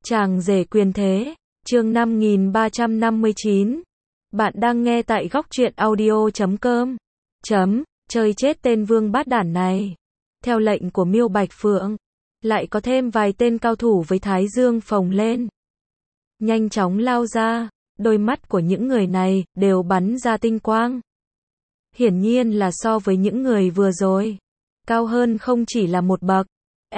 Chàng rể quyền thế, chương 5359. Bạn đang nghe tại góc truyện audio.com. Chơi chết tên vương bát đản này. Theo lệnh của Miêu Bạch Phượng, lại có thêm vài tên cao thủ với thái dương phồng lên. Nhanh chóng lao ra, đôi mắt của những người này đều bắn ra tinh quang. Hiển nhiên là so với những người vừa rồi, cao hơn không chỉ là một bậc.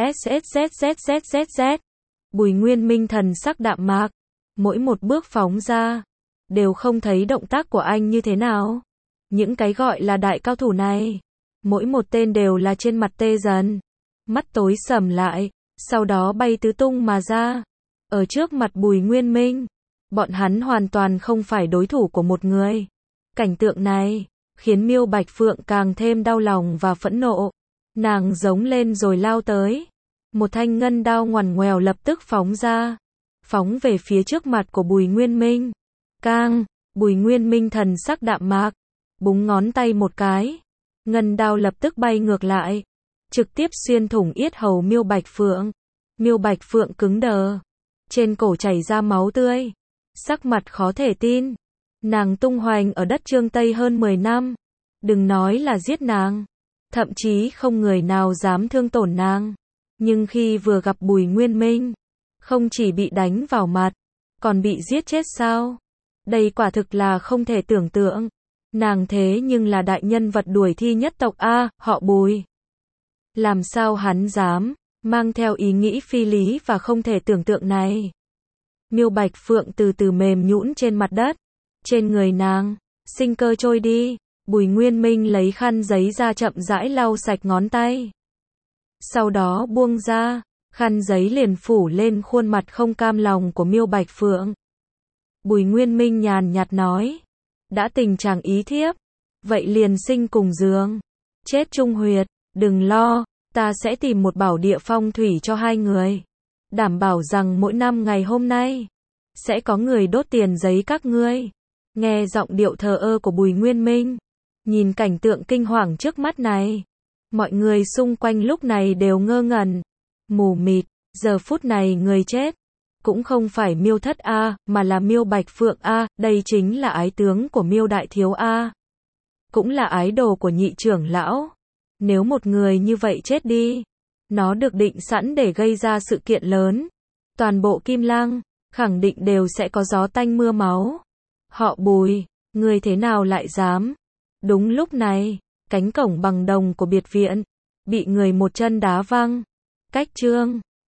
SSZZZZZ. Bùi Nguyên Minh thần sắc đạm mạc, mỗi một bước phóng ra, đều không thấy động tác của anh như thế nào. Những cái gọi là đại cao thủ này, mỗi một tên đều là trên mặt tê dần, mắt tối sầm lại, sau đó bay tứ tung mà ra. Ở trước mặt Bùi Nguyên Minh, bọn hắn hoàn toàn không phải đối thủ của một người. Cảnh tượng này khiến Miêu Bạch Phượng càng thêm đau lòng và phẫn nộ. Nàng giống lên rồi lao tới. Một thanh ngân đao ngoằn ngoèo lập tức phóng ra, phóng về phía trước mặt của Bùi Nguyên Minh. Cang, Bùi Nguyên Minh thần sắc đạm mạc, búng ngón tay một cái, ngân đao lập tức bay ngược lại, trực tiếp xuyên thủng yết hầu Miêu Bạch Phượng. Miêu Bạch Phượng cứng đờ, trên cổ chảy ra máu tươi, sắc mặt khó thể tin. Nàng tung hoành ở đất Trương Tây hơn 10 năm, đừng nói là giết nàng, thậm chí không người nào dám thương tổn nàng. Nhưng khi vừa gặp Bùi Nguyên Minh, không chỉ bị đánh vào mặt, còn bị giết chết sao? Đây quả thực là không thể tưởng tượng. Nàng thế nhưng là đại nhân vật đuổi thi nhất tộc A, họ Bùi. Làm sao hắn dám mang theo ý nghĩ phi lý và không thể tưởng tượng này? Miêu Bạch Phượng từ từ mềm nhũn trên mặt đất. Trên người nàng, sinh cơ trôi đi. Bùi Nguyên Minh lấy khăn giấy ra chậm rãi lau sạch ngón tay. Sau đó buông ra, khăn giấy liền phủ lên khuôn mặt không cam lòng của Miêu Bạch Phượng. Bùi Nguyên Minh nhàn nhạt nói, đã tình trạng ý thiếp, vậy liền sinh cùng giường, chết chung huyệt, đừng lo, ta sẽ tìm một bảo địa phong thủy cho hai người. Đảm bảo rằng mỗi năm ngày hôm nay, sẽ có người đốt tiền giấy các ngươi. Nghe giọng điệu thờ ơ của Bùi Nguyên Minh, nhìn cảnh tượng kinh hoàng trước mắt này, mọi người xung quanh lúc này đều ngơ ngẩn, mù mịt. Giờ phút này người chết cũng không phải Miêu Thất A, mà là Miêu Bạch Phượng A, đây chính là ái tướng của Miêu Đại Thiếu A, cũng là ái đồ của nhị trưởng lão. Nếu một người như vậy chết đi, nó được định sẵn để gây ra sự kiện lớn, toàn bộ Kim Lăng khẳng định đều sẽ có gió tanh mưa máu. Họ Bùi, người thế nào lại dám? Đúng lúc này, cánh cổng bằng đồng của biệt viện bị người một chân đá văng. Cách Trương